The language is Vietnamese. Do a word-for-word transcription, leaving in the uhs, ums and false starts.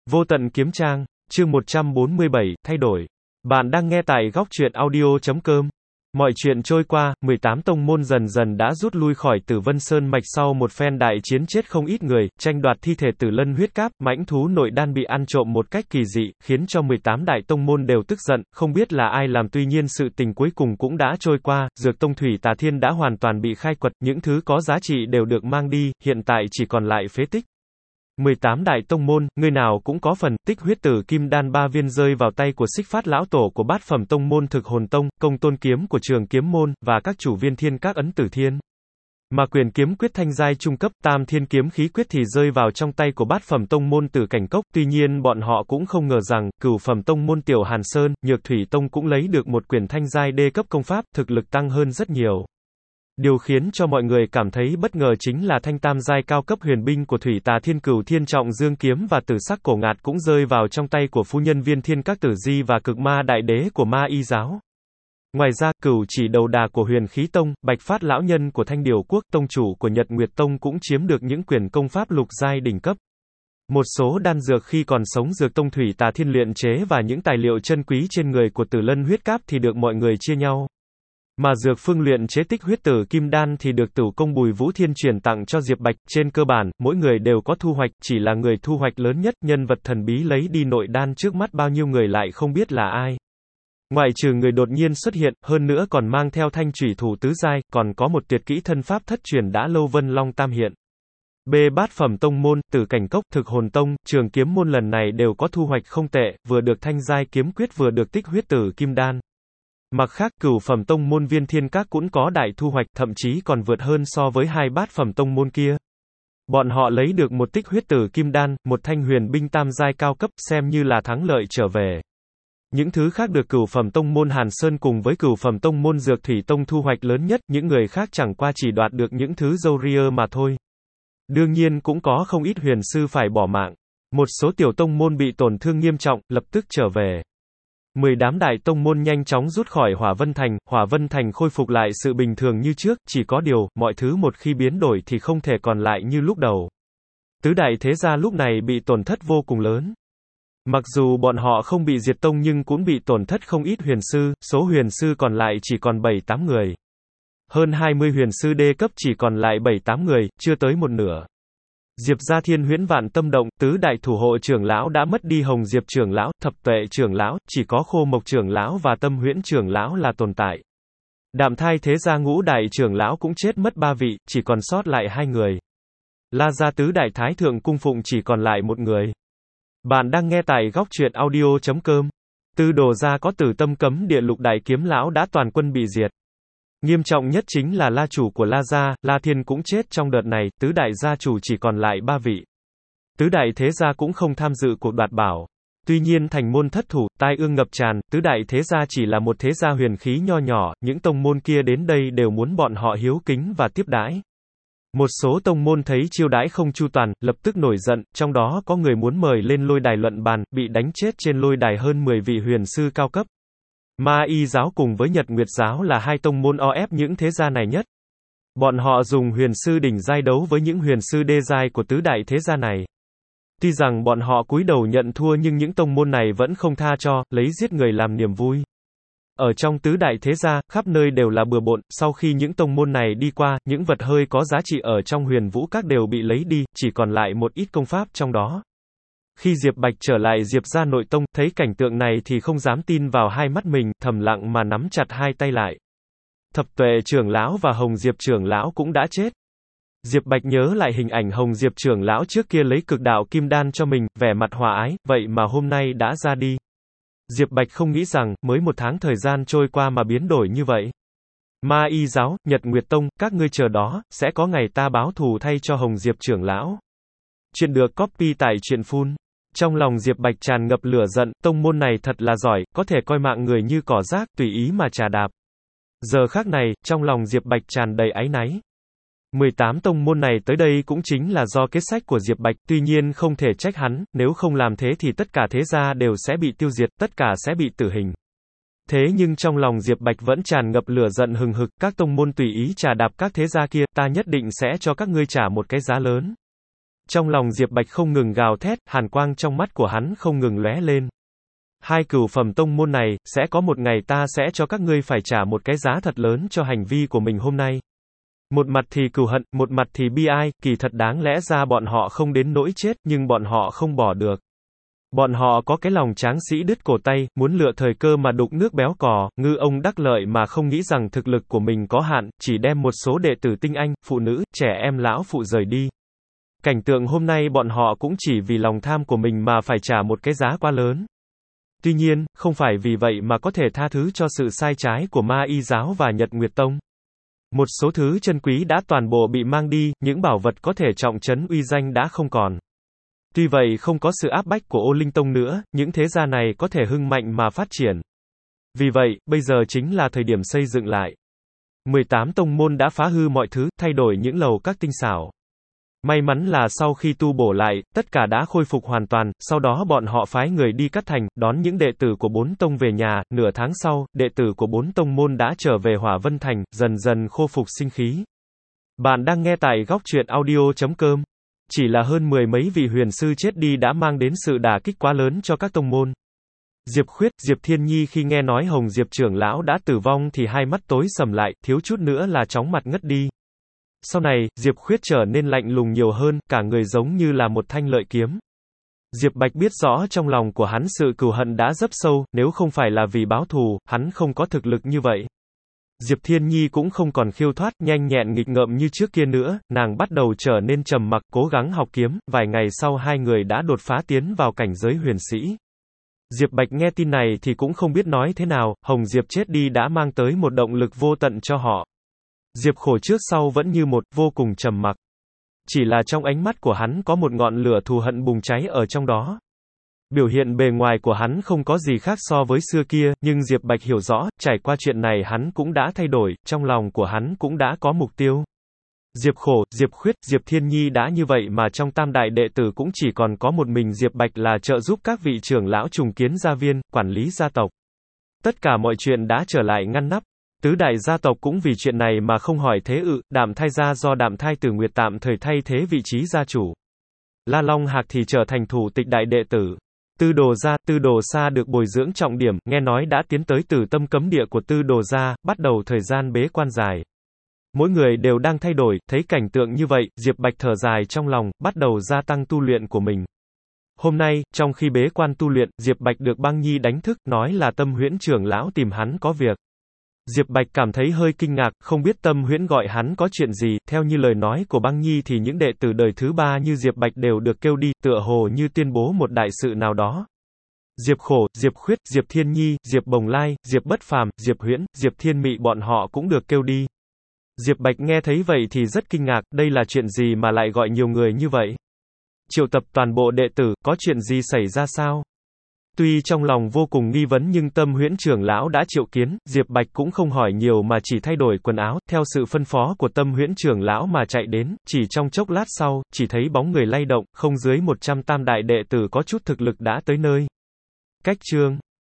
Vô tận kiếm trang, chương một trăm bốn mươi bảy, thay đổi. Bạn đang nghe tại góc truyện audio chấm com. Mọi chuyện trôi qua, mười tám tông môn dần dần đã rút lui khỏi Tử Vân Sơn mạch sau một phen đại chiến chết không ít người, tranh đoạt thi thể Tử Lân huyết cáp, mãnh thú nội đan bị ăn trộm một cách kỳ dị, khiến cho mười tám đại tông môn đều tức giận, không biết là ai làm, tuy nhiên sự tình cuối cùng cũng đã trôi qua, Dược Tông Thủy Tà Thiên đã hoàn toàn bị khai quật, những thứ có giá trị đều được mang đi, hiện tại chỉ còn lại phế tích. mười tám đại tông môn, người nào cũng có phần, tích huyết tử kim đan ba viên rơi vào tay của Xích Phát lão tổ của bát phẩm tông môn Thực Hồn Tông, công tôn kiếm của Trường Kiếm môn, và các chủ viên thiên các ấn tử thiên. Mà quyền kiếm quyết thanh giai trung cấp, tam thiên kiếm khí quyết thì rơi vào trong tay của bát phẩm tông môn Tử Cảnh Cốc, tuy nhiên bọn họ cũng không ngờ rằng, cửu phẩm tông môn Tiểu Hàn Sơn, Nhược Thủy Tông cũng lấy được một quyển thanh giai đê cấp công pháp, thực lực tăng hơn rất nhiều. Điều khiến cho mọi người cảm thấy bất ngờ chính là thanh tam giai cao cấp huyền binh của Thủy Tà Thiên Cửu Thiên Trọng Dương kiếm và Tử Sắc Cổ Ngạt cũng rơi vào trong tay của phu nhân Viên Thiên Các Tử Di và Cực Ma Đại Đế của Ma Y giáo. Ngoài ra, Cửu Chỉ Đầu Đà của Huyền Khí Tông, Bạch Phát lão nhân của Thanh Điều Quốc, tông chủ của Nhật Nguyệt Tông cũng chiếm được những quyển công pháp lục giai đỉnh cấp. Một số đan dược khi còn sống Dược Tông Thủy Tà Thiên luyện chế và những tài liệu chân quý trên người của Tử Lân huyết cáp thì được mọi người chia nhau. Mà dược phương luyện chế tích huyết tử kim đan thì được Tửu Công Bùi Vũ Thiên truyền tặng cho Diệp Bạch, trên cơ bản, mỗi người đều có thu hoạch, chỉ là người thu hoạch lớn nhất, nhân vật thần bí lấy đi nội đan trước mắt bao nhiêu người lại không biết là ai. Ngoại trừ người đột nhiên xuất hiện, hơn nữa còn mang theo thanh chủy thủ tứ giai, còn có một tuyệt kỹ thân pháp thất truyền đã lâu Vân Long Tam hiện. B bát phẩm tông môn, Tử Cảnh Cốc, Thực Hồn Tông, Trường Kiếm môn lần này đều có thu hoạch không tệ, vừa được thanh giai kiếm quyết vừa được tích huyết tử kim đan. Mặt khác, cửu phẩm tông môn Viên Thiên Các cũng có đại thu hoạch, thậm chí còn vượt hơn so với hai bát phẩm tông môn kia. Bọn họ lấy được một tích huyết tử kim đan, một thanh huyền binh tam giai cao cấp, xem như là thắng lợi trở về. Những thứ khác được cửu phẩm tông môn Hàn Sơn cùng với cửu phẩm tông môn Dược Thủy Tông thu hoạch lớn nhất, những người khác chẳng qua chỉ đoạt được những thứ râu ria mà thôi. Đương nhiên cũng có không ít huyền sư phải bỏ mạng. Một số tiểu tông môn bị tổn thương nghiêm trọng, lập tức trở về. Mười đám đại tông môn nhanh chóng rút khỏi Hỏa Vân Thành, Hỏa Vân Thành khôi phục lại sự bình thường như trước, chỉ có điều, mọi thứ một khi biến đổi thì không thể còn lại như lúc đầu. Tứ đại thế gia lúc này bị tổn thất vô cùng lớn. Mặc dù bọn họ không bị diệt tông nhưng cũng bị tổn thất không ít huyền sư, số huyền sư còn lại chỉ còn bảy tám người. Hơn hai mươi huyền sư đê cấp chỉ còn lại bảy tám người, chưa tới một nửa. Diệp gia Thiên Huyễn Vạn Tâm Động, tứ đại thủ hộ trưởng lão đã mất đi, Hồng Diệp trưởng lão, Thập Tuệ trưởng lão, chỉ có Khô Mộc trưởng lão và Tâm Huyễn trưởng lão là tồn tại. Đạm Thai thế gia ngũ đại trưởng lão cũng chết mất ba vị, chỉ còn sót lại hai người. La gia tứ đại thái thượng cung phụng chỉ còn lại một người. Bạn đang nghe tại góc truyện audio chấm com. Tư Đồ gia có Tử Tâm Cấm Địa lục đại kiếm lão đã toàn quân bị diệt. Nghiêm trọng nhất chính là La chủ của La gia, La Thiên cũng chết trong đợt này, tứ đại gia chủ chỉ còn lại ba vị. Tứ đại thế gia cũng không tham dự cuộc đoạt bảo. Tuy nhiên thành môn thất thủ, tai ương ngập tràn, tứ đại thế gia chỉ là một thế gia huyền khí nho nhỏ, những tông môn kia đến đây đều muốn bọn họ hiếu kính và tiếp đãi. Một số tông môn thấy chiêu đãi không chu toàn, lập tức nổi giận, trong đó có người muốn mời lên lôi đài luận bàn, bị đánh chết trên lôi đài hơn mười vị huyền sư cao cấp. Ma Y giáo cùng với Nhật Nguyệt giáo là hai tông môn o ép những thế gia này nhất. Bọn họ dùng huyền sư đỉnh giai đấu với những huyền sư đê giai của tứ đại thế gia này. Tuy rằng bọn họ cúi đầu nhận thua nhưng những tông môn này vẫn không tha cho, lấy giết người làm niềm vui. Ở trong tứ đại thế gia, khắp nơi đều là bừa bộn, sau khi những tông môn này đi qua, những vật hơi có giá trị ở trong Huyền Vũ Các đều bị lấy đi, chỉ còn lại một ít công pháp trong đó. Khi Diệp Bạch trở lại Diệp gia nội tông, thấy cảnh tượng này thì không dám tin vào hai mắt mình, thầm lặng mà nắm chặt hai tay lại. Thập Tuệ trưởng lão và Hồng Diệp trưởng lão cũng đã chết. Diệp Bạch nhớ lại hình ảnh Hồng Diệp trưởng lão trước kia lấy cực đạo kim đan cho mình, vẻ mặt hòa ái, vậy mà hôm nay đã ra đi. Diệp Bạch không nghĩ rằng, mới một tháng thời gian trôi qua mà biến đổi như vậy. Ma Y giáo, Nhật Nguyệt Tông, các ngươi chờ đó, sẽ có ngày ta báo thù thay cho Hồng Diệp trưởng lão. Chuyện được copy tại truyện phun. Trong lòng Diệp Bạch tràn ngập lửa giận, tông môn này thật là giỏi, có thể coi mạng người như cỏ rác, tùy ý mà chà đạp. Giờ khác này, trong lòng Diệp Bạch tràn đầy áy náy. mười tám tông môn này tới đây cũng chính là do kế sách của Diệp Bạch, tuy nhiên không thể trách hắn, nếu không làm thế thì tất cả thế gia đều sẽ bị tiêu diệt, tất cả sẽ bị tử hình. Thế nhưng trong lòng Diệp Bạch vẫn tràn ngập lửa giận hừng hực, các tông môn tùy ý chà đạp các thế gia kia, ta nhất định sẽ cho các ngươi trả một cái giá lớn. Trong lòng Diệp Bạch không ngừng gào thét, hàn quang trong mắt của hắn không ngừng lóe lên. Hai cửu phẩm tông môn này, sẽ có một ngày ta sẽ cho các ngươi phải trả một cái giá thật lớn cho hành vi của mình hôm nay. Một mặt thì cừu hận, một mặt thì bi ai, kỳ thật đáng lẽ ra bọn họ không đến nỗi chết, nhưng bọn họ không bỏ được. Bọn họ có cái lòng tráng sĩ đứt cổ tay, muốn lựa thời cơ mà đục nước béo cò, ngư ông đắc lợi mà không nghĩ rằng thực lực của mình có hạn, chỉ đem một số đệ tử tinh anh, phụ nữ, trẻ em lão phụ rời đi. Cảnh tượng hôm nay bọn họ cũng chỉ vì lòng tham của mình mà phải trả một cái giá quá lớn. Tuy nhiên, không phải vì vậy mà có thể tha thứ cho sự sai trái của Ma Y giáo và Nhật Nguyệt Tông. Một số thứ chân quý đã toàn bộ bị mang đi, những bảo vật có thể trọng trấn uy danh đã không còn. Tuy vậy không có sự áp bách của Ô Linh Tông nữa, những thế gia này có thể hưng mạnh mà phát triển. Vì vậy, bây giờ chính là thời điểm xây dựng lại. mười tám tông môn đã phá hư mọi thứ, thay đổi những lầu các tinh xảo. May mắn là sau khi tu bổ lại, tất cả đã khôi phục hoàn toàn, sau đó bọn họ phái người đi cắt thành, đón những đệ tử của bốn tông về nhà, nửa tháng sau, đệ tử của bốn tông môn đã trở về Hỏa Vân Thành, dần dần khôi phục sinh khí. Bạn đang nghe tại góc truyện audio chấm com. Chỉ là hơn mười mấy vị huyền sư chết đi đã mang đến sự đả kích quá lớn cho các tông môn. Diệp Khuyết, Diệp Thiên Nhi khi nghe nói Hồng Diệp trưởng lão đã tử vong thì hai mắt tối sầm lại, thiếu chút nữa là chóng mặt ngất đi. Sau này, Diệp Khuyết trở nên lạnh lùng nhiều hơn, cả người giống như là một thanh lợi kiếm. Diệp Bạch biết rõ trong lòng của hắn sự cừu hận đã dấp sâu, nếu không phải là vì báo thù, hắn không có thực lực như vậy. Diệp Thiên Nhi cũng không còn khiêu thoát, nhanh nhẹn nghịch ngợm như trước kia nữa, nàng bắt đầu trở nên trầm mặc, cố gắng học kiếm, vài ngày sau hai người đã đột phá tiến vào cảnh giới huyền sĩ. Diệp Bạch nghe tin này thì cũng không biết nói thế nào, Hồng Diệp chết đi đã mang tới một động lực vô tận cho họ. Diệp Khổ trước sau vẫn như một, vô cùng trầm mặc. Chỉ là trong ánh mắt của hắn có một ngọn lửa thù hận bùng cháy ở trong đó. Biểu hiện bề ngoài của hắn không có gì khác so với xưa kia, nhưng Diệp Bạch hiểu rõ, trải qua chuyện này hắn cũng đã thay đổi, trong lòng của hắn cũng đã có mục tiêu. Diệp Khổ, Diệp Khuyết, Diệp Thiên Nhi đã như vậy mà trong tam đại đệ tử cũng chỉ còn có một mình Diệp Bạch là trợ giúp các vị trưởng lão trùng kiến gia viên, quản lý gia tộc. Tất cả mọi chuyện đã trở lại ngăn nắp. Tứ đại gia tộc cũng vì chuyện này mà không hỏi thế ự, Đạm Thai gia do Đạm Thai Tử Nguyệt tạm thời thay thế vị trí gia chủ. La Long Hạc thì trở thành thủ tịch đại đệ tử. Tư Đồ gia, Tư Đồ Sa được bồi dưỡng trọng điểm, nghe nói đã tiến tới Tử Tâm cấm địa của Tư Đồ gia, bắt đầu thời gian bế quan dài. Mỗi người đều đang thay đổi, thấy cảnh tượng như vậy, Diệp Bạch thở dài trong lòng, bắt đầu gia tăng tu luyện của mình. Hôm nay, trong khi bế quan tu luyện, Diệp Bạch được Băng Nhi đánh thức, nói là Tâm Huyễn trưởng lão tìm hắn có việc. Diệp Bạch cảm thấy hơi kinh ngạc, không biết Tâm Huyễn gọi hắn có chuyện gì, theo như lời nói của Băng Nhi thì những đệ tử đời thứ ba như Diệp Bạch đều được kêu đi, tựa hồ như tuyên bố một đại sự nào đó. Diệp Khổ, Diệp Khuyết, Diệp Thiên Nhi, Diệp Bồng Lai, Diệp Bất Phàm, Diệp Huyễn, Diệp Thiên Mị bọn họ cũng được kêu đi. Diệp Bạch nghe thấy vậy thì rất kinh ngạc, đây là chuyện gì mà lại gọi nhiều người như vậy? Triệu tập toàn bộ đệ tử, có chuyện gì xảy ra sao? Tuy trong lòng vô cùng nghi vấn nhưng Tâm Huyễn trưởng lão đã triệu kiến, Diệp Bạch cũng không hỏi nhiều mà chỉ thay đổi quần áo, theo sự phân phó của Tâm Huyễn trưởng lão mà chạy đến, chỉ trong chốc lát sau, chỉ thấy bóng người lay động, không dưới một trăm tam đại đệ tử có chút thực lực đã tới nơi. Cách chương